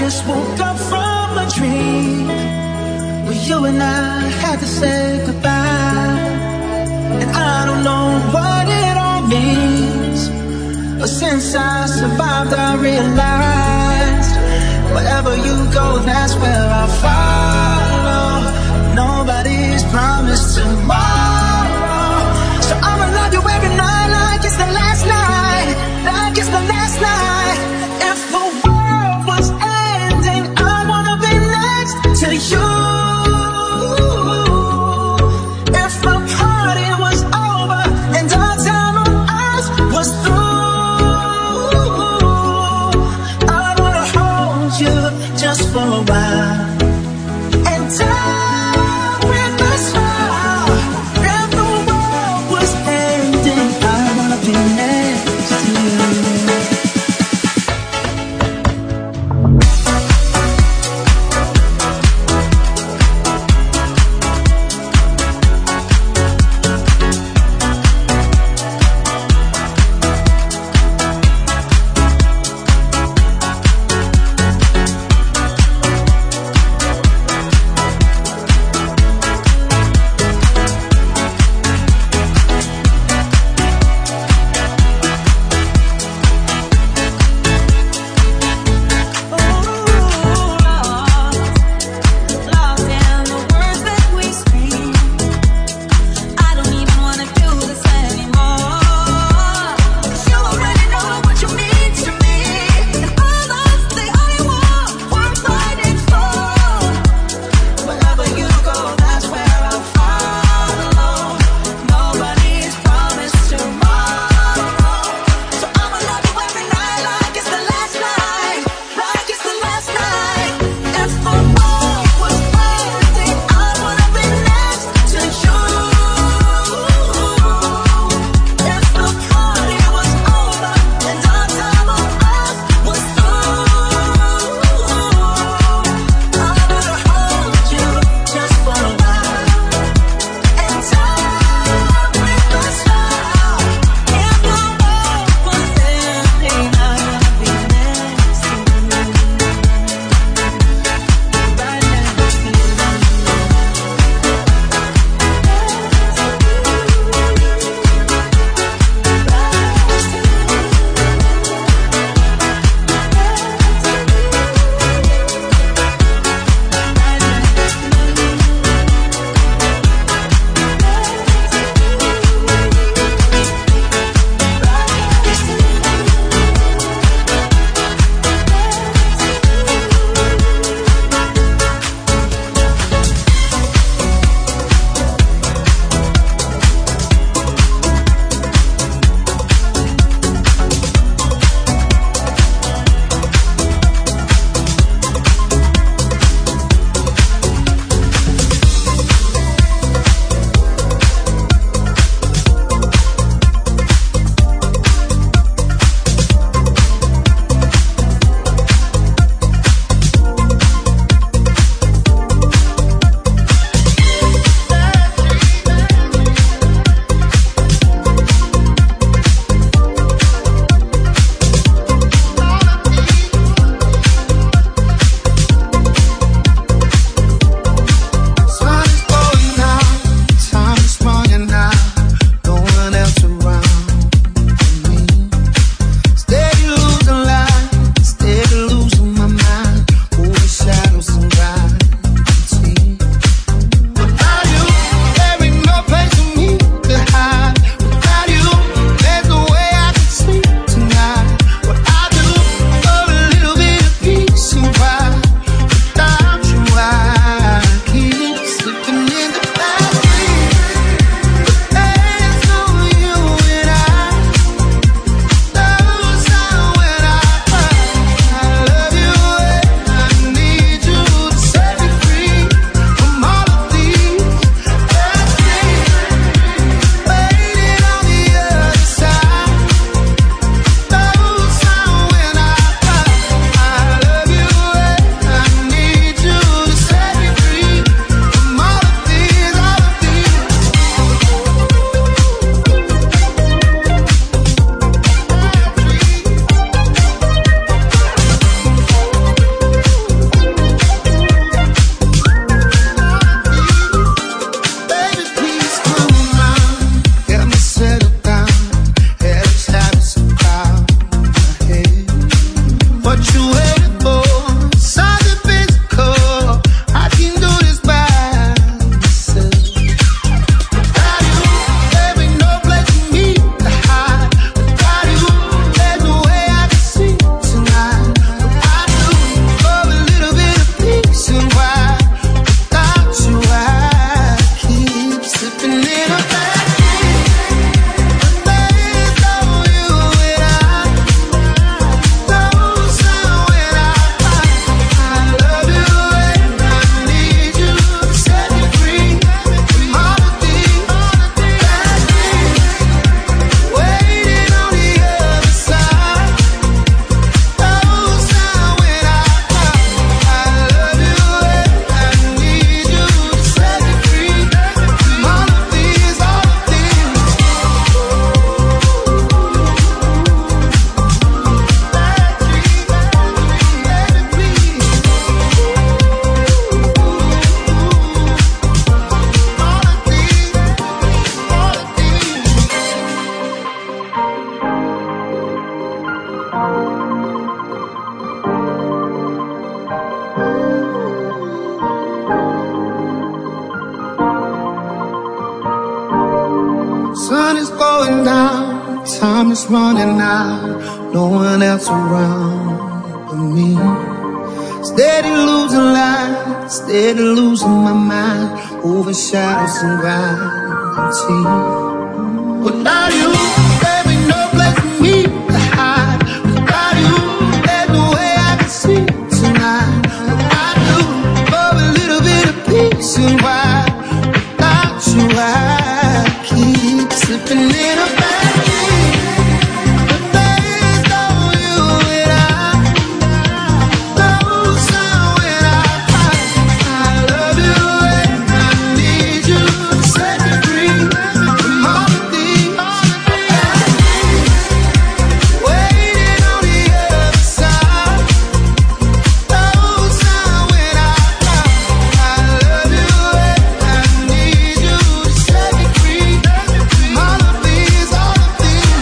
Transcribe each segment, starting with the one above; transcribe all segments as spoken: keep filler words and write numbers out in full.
just woke up from a dream where you and I had to say goodbye. And I don't know what it all means, but since I survived I realized wherever you go, that's where I'll follow. Nobody's promised tomorrow, so I'ma love you every night like it's the last night, like it's the last night. If the world was ending, I wanna be next to you. If the party was over and our time on earth was through, I wanna hold you just for a while and die with a smile. no one else around but me. Steady losing light, steady losing my mind, overshadows and gravity. But now you, there ain't no place for me to hide. Without you, there's no way I can see tonight. But I do for a little bit of peace and why without you I keep slipping in a bad dream. But there is no you and I. No sound when I cry. I love you and I need you to set me free from all of these. Waiting on the other side. No sound when I cry. I love you and I need you to set me free from all of these, all of these.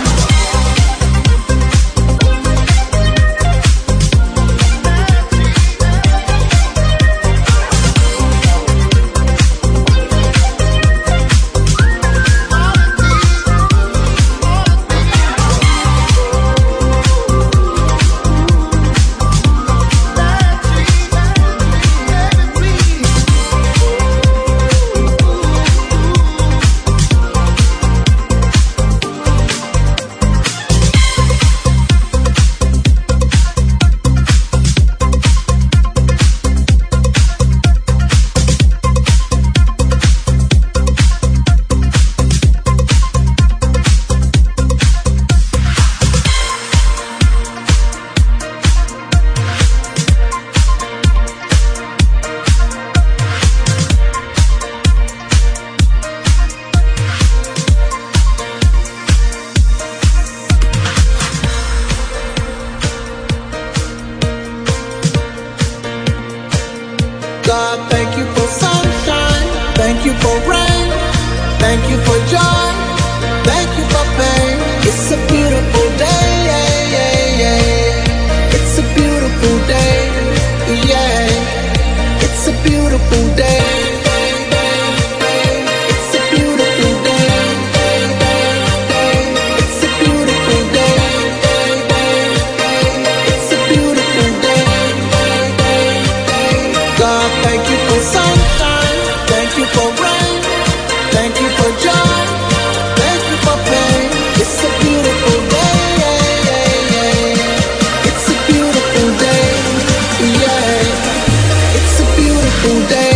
God, thank you for sunshine, thank you for rain, thank you for joy, thank you for pain. It's a beautiful day, yeah, yeah, yeah. It's a beautiful day, yeah. It's a beautiful day. It's a beautiful day. It's a beautiful day. It's a beautiful day. God, thank you for sunshine, thank you for rain, thank you for joy, thank you for pain. It's a beautiful day, yeah, yeah, yeah. It's a beautiful day, yeah. It's a beautiful day.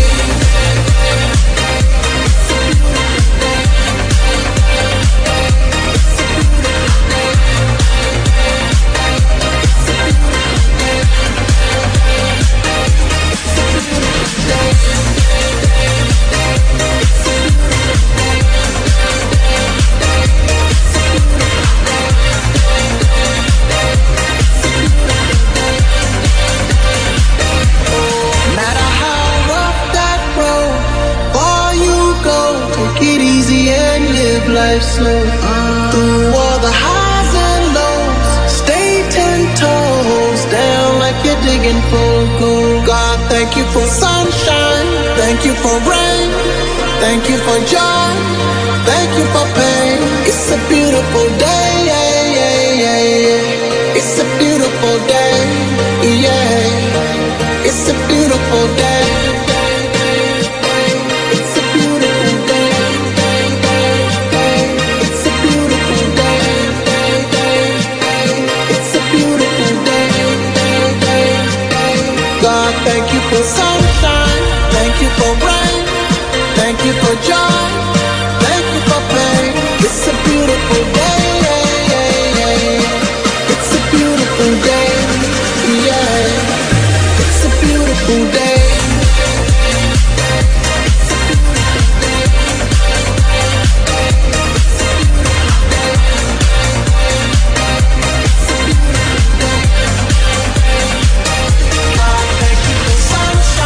No matter how rough that road, far you go, take it easy and live life slow. Through all the highs and lows, stay ten toes down like you're digging for gold. God, thank you for sunshine, thank you for rain, thank you for joy, thank you for pain. It's a beautiful day, yeah, yeah, yeah, yeah. It's a beautiful day, yeah. It's a beautiful day. It's a beautiful day. It's a beautiful day. It's a beautiful day. God, thank you for sunshine, thank you for rain, thank you for joy, thank you for pain. It's a beautiful day, yeah, yeah, yeah. It's a beautiful day, yeah. It's a beautiful day. God, thank you for sunshine.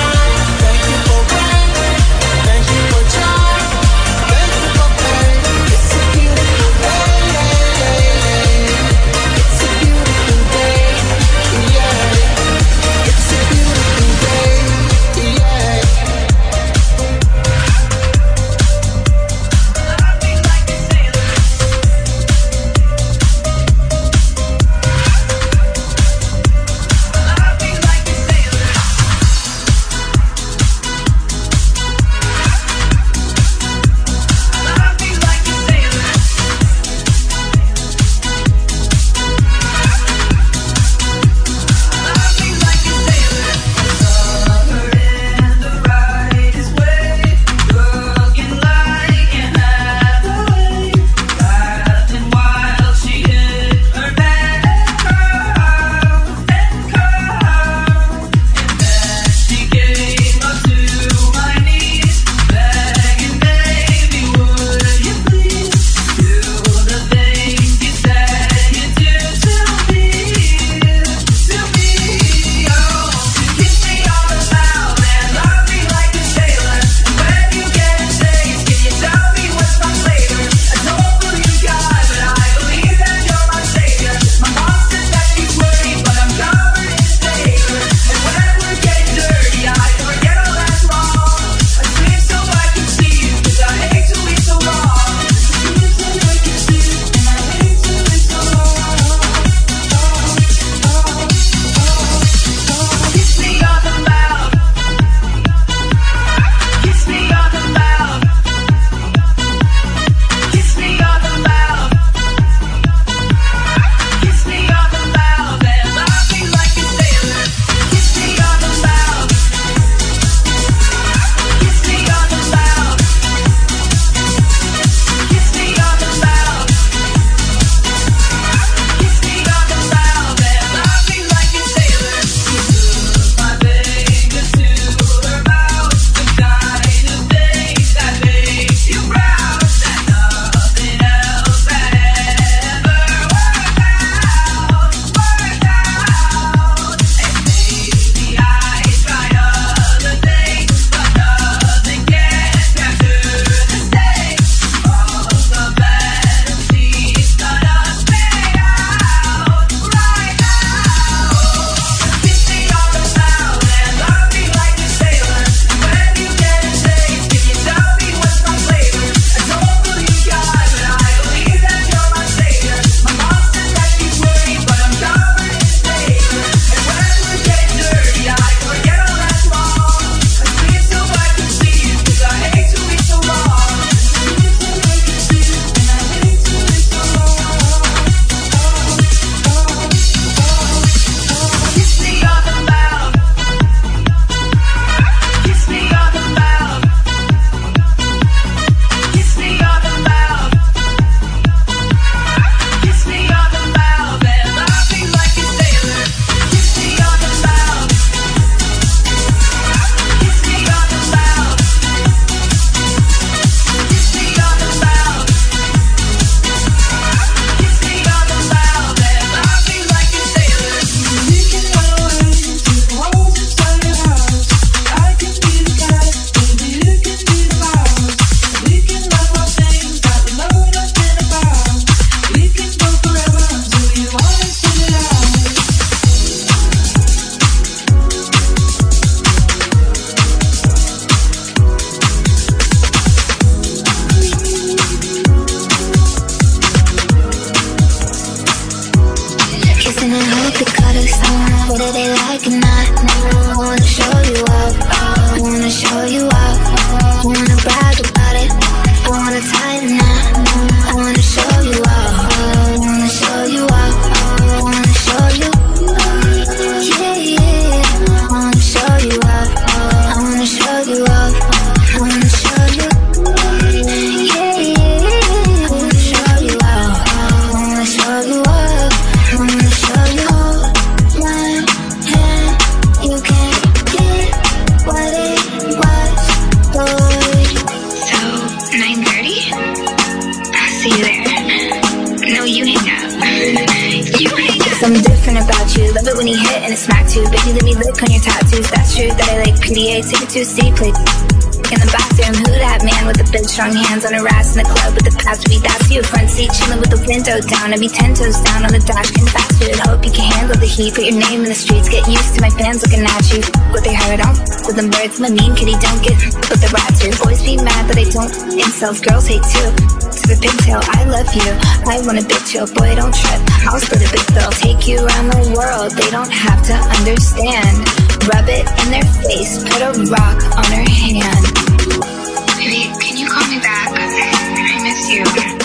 colors, whether they like or not. I wanna show you up, I wanna show you up. I wanna brag about it, I wanna tie the knot. I wanna show you up, I wanna show you up. I wanna show you, yeah, yeah. I wanna show you up, I wanna show you up. I wanna show you, yeah, yeah. I wanna show you up, I wanna show you up. I wanna show you hold my hand. You can't get what it was, boy. So, nine thirty? I'll see you there. No, you hang up. You hang up. Something different about you. Love it when you hit and it smack too. Baby, let me lick on your tattoos. That's true that I like P D A. Take it to a C, play in the bathroom. Who that man with the big strong hands on her ass in the club with the past week? That's you. Front seat chilling with the window down. I be ten toes down on the dash, getting fast food. Hope you can handle the heat. Put your name in the streets. Get used to my fans looking at you. What they heard on with them birds. My mean kitty don't get with the rats here. Boys be mad that I don't. Incels, girls hate too. To the pigtail, I love you. I want a big chill, boy, don't trip. I'll split a big bill. Take you around the world. They don't have to understand. Rub it in their face. Put a rock on her hand. Baby, can you call me back? I miss you.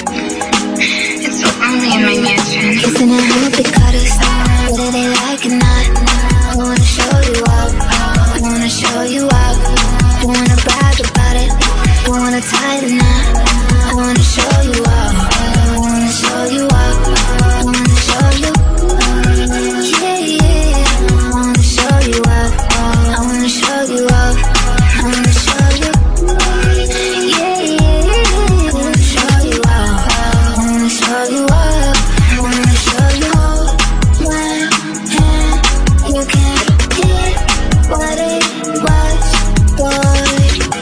It's so lonely in my mansion. Kissing and hope it cut us off, whether they like or not. I wanna show you up, I wanna show you up. I wanna brag about it, I wanna tie the knot. I wanna show you up, I wanna show you up. I wanna show you, yeah, yeah. I wanna show you up, I wanna show you up. I wanna show you, yeah, yeah. I wanna show you up, I wanna show you up. I wanna show you hold my hand. You can't get what it was, boy.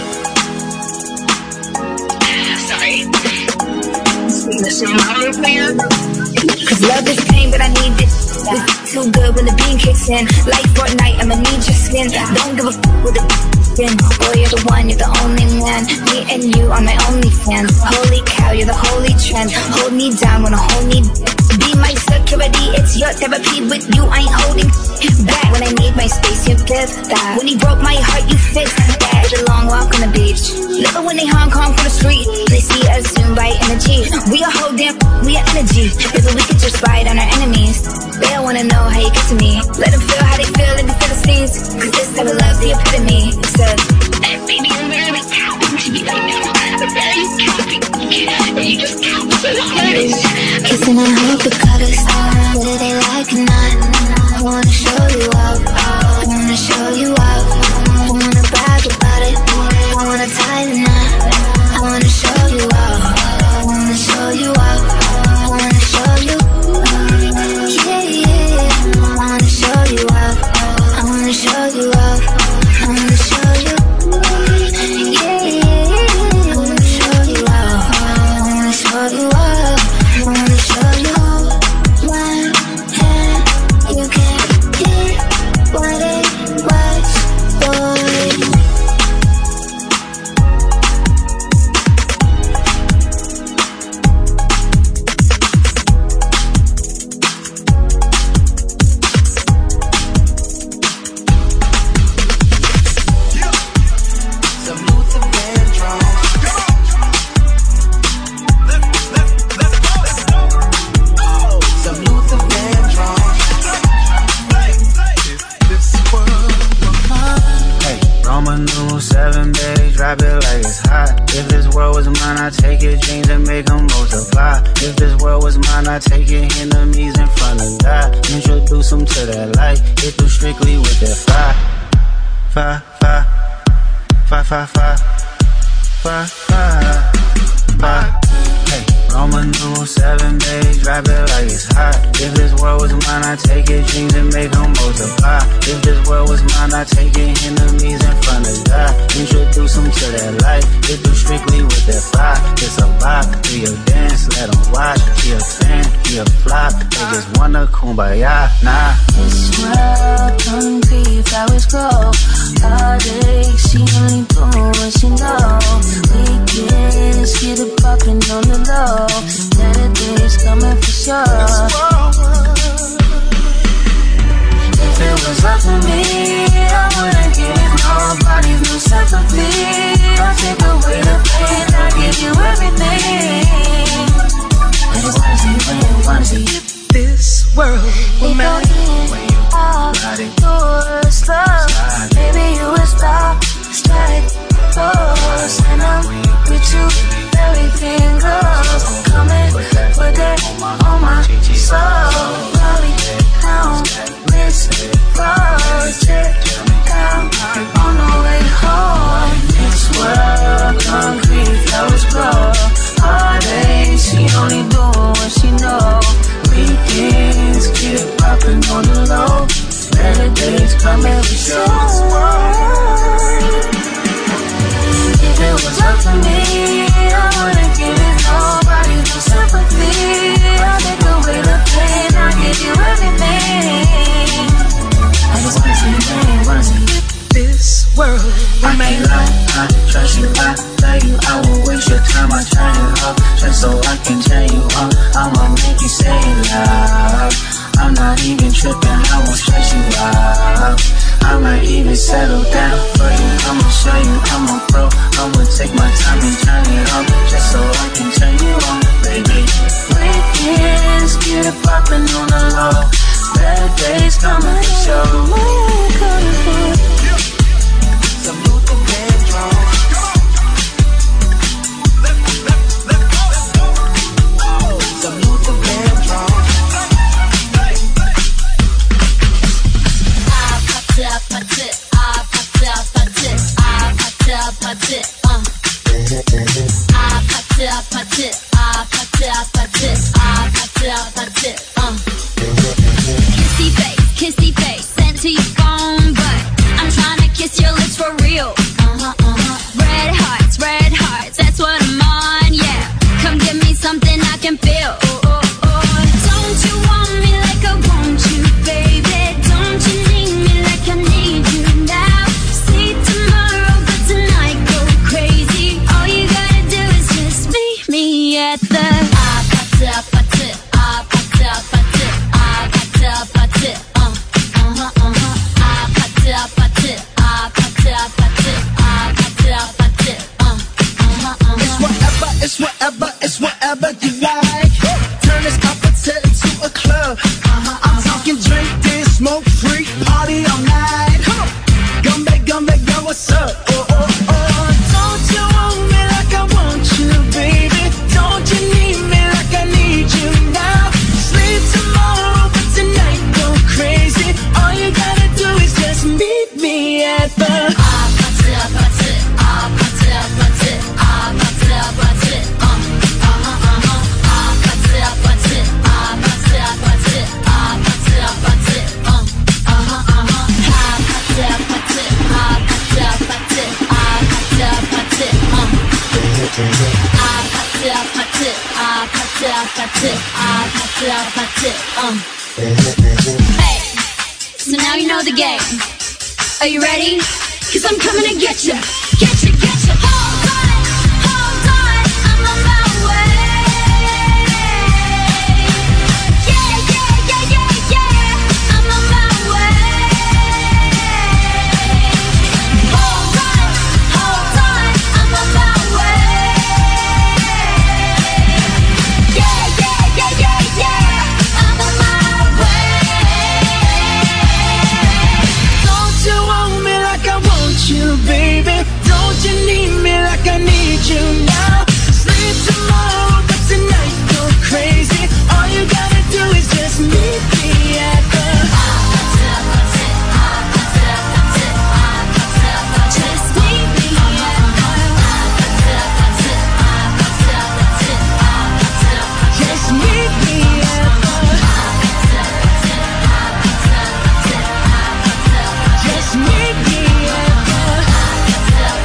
Sorry. Sing the same hard man. Cause love is pain, but I need it. It's too good when the beam kicks in. Like Fortnite, I'ma need your skin. Don't give a f with the skin. Boy, you're the one, you're the only man. Me and you are my only fans. Holy cow, you're the holy trend. Hold me down when I hold me. Be my security, it's your therapy. With you, I ain't holding back. When I need my space, you give that. When he broke my heart, you fixed that. It's a long walk on the beach. Love it when they Hong Kong from the street. They see us soon right in the G. We are whole damn, we are energy. Baby, we could just ride on our enemies. They don't wanna know how you get to me. Let them feel how they feel in the Philistines. Cause this type of love's the epitome. So, Baby, I'm literally counting to you right now. I'm barely counting. And you just count so hard. kissing and hope it cut us off, whether they like or not. I wanna show you up, I wanna show you up. I wanna brag about it, I wanna tie the knot. I wanna show you up, I wanna show you up. I wanna show you, yeah, yeah. I wanna show you up, I wanna show you up. I wanna show you, yeah, yeah. I wanna show you up, I wanna show you up. I wanna show you my hand. You can't get what it was, boy. Drop it like it's hot. If this world was mine, I'd take your dreams and make them multiply. If this world was mine, I'd take your enemies in front of God. Introduce them to that light. Hit them strictly with that fire. Fire, fire, fire, fire, fire, fire, fire, fire. Hey, Roman numeral seven, babe, drop it like it's hot. If this world was mine, I'd take your dreams and make them multiply. If this world was mine, I'd take your enemies in front of God. Introduce them to that light, hit them strictly with that fire. It's a vibe, do your dance, let them watch. Be a fan, be a flop, they just wanna kumbaya, nah. This world, tongue teeth, flowers grow. All day, she only doing what she know. Weekends, get it poppin' on the low. Better days coming for sure. it through slow. Baby, you a star, slide close. And I'm with you, everything goes. Come and put that on my soul. Rolling down, wrist froze. Check down on the way home. This world, concrete flowers grow. All day, she only do what she know. Weekends, get it poppin' on the low. Better days come every show. If it was up to me, I wouldn't give it nobody no sympathy. I'll take away the pain, I'll give you everything. I just wanna see your name, wanna see you. This world, I can't lie, I trust you, I love you. I won't waste your time, I turn you up just so I can turn you up. I'ma make you say it loud. I'm not even tripping, I won't stress you out. I might even settle down for you. I'ma show you I'm a pro. I'ma take my time and turn it up just so I can turn you on, baby. Weekends, get it poppin' on the low. Better days coming for sure. My head coming for some Luther Vandross. Some Luther Vandross. I popped up, popped it, I popped up, popped it, I popped up, popped it, uh. I popped up, popped it, I popped up, popped it, I popped up, popped it, uh. Kissy face, kissy face, sent to your phone, but I'm tryna kiss your lips for real. Uh-huh, uh-huh. Red hearts, red hearts, that's what I'm on, yeah. Come give me something I can feel. Oh, oh, oh. Don't you want me like I want you, baby? Don't you need me like I need you now? See tomorrow, but tonight go crazy. All you gotta do is just meet me at the I popped up, popped it, I popped up, popped it, I popped up, popped it, uh, uh-huh, uh-huh. I popped up, popped it, I popped up, popped it, I popped up, popped it, uh, uh-huh, uh-huh. It's whatever, it's whatever, it's whatever you like. Turn this opposite to a club. Uh-huh, I'm talking drink, dance, smoke, free, party all night. Come on, come back, come back, yo, what's up? Oh, oh, oh. Don't you want me like I want you, baby? Don't you need me like I need you now? Sleep tomorrow, but tonight go crazy. All you gotta do is just meet me at the I popped it up, popped it, I popped it up, popped it, I popped it up, popped it, uh, uh-huh, uh-huh. I popped it up, popped it, I popped it up, popped it, I popped it up, popped it, uh, uh-huh, uh-huh. I popped it up, popped it, I popped it up, popped it, I popped it up, popped it, uh. I popped it up, popped it, I popped it up, popped it, I popped it up, popped it, uh. Hey, so now you know the game. Are you ready? Cause I'm coming to get you, get you, get you. Hold on, hold on, I'm on my way. Yeah, yeah, yeah, yeah, yeah, I'm on my way. Hold on, hold on, I'm on my way. Yeah, yeah, yeah, yeah, yeah, I'm on my way. Don't you want me like I want you, baby? Don't you need me like I need you now? Sleep tomorrow, but tonight go crazy. All you gotta do is just meet me at the Just meet me at Just meet me at the Just meet me at the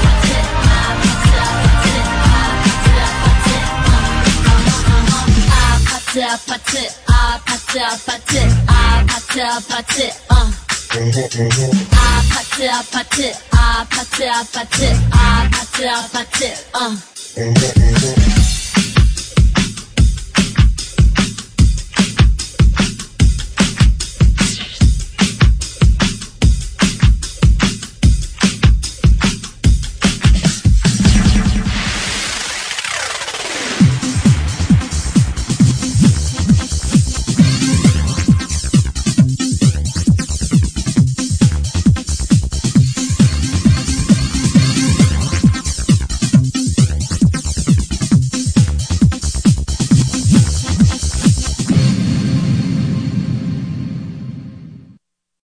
I popped it, I popped it, popped it, I popped it, popped it, uh. I popped it, popped it, I popped it, popped it, I popped it, popped it, uh.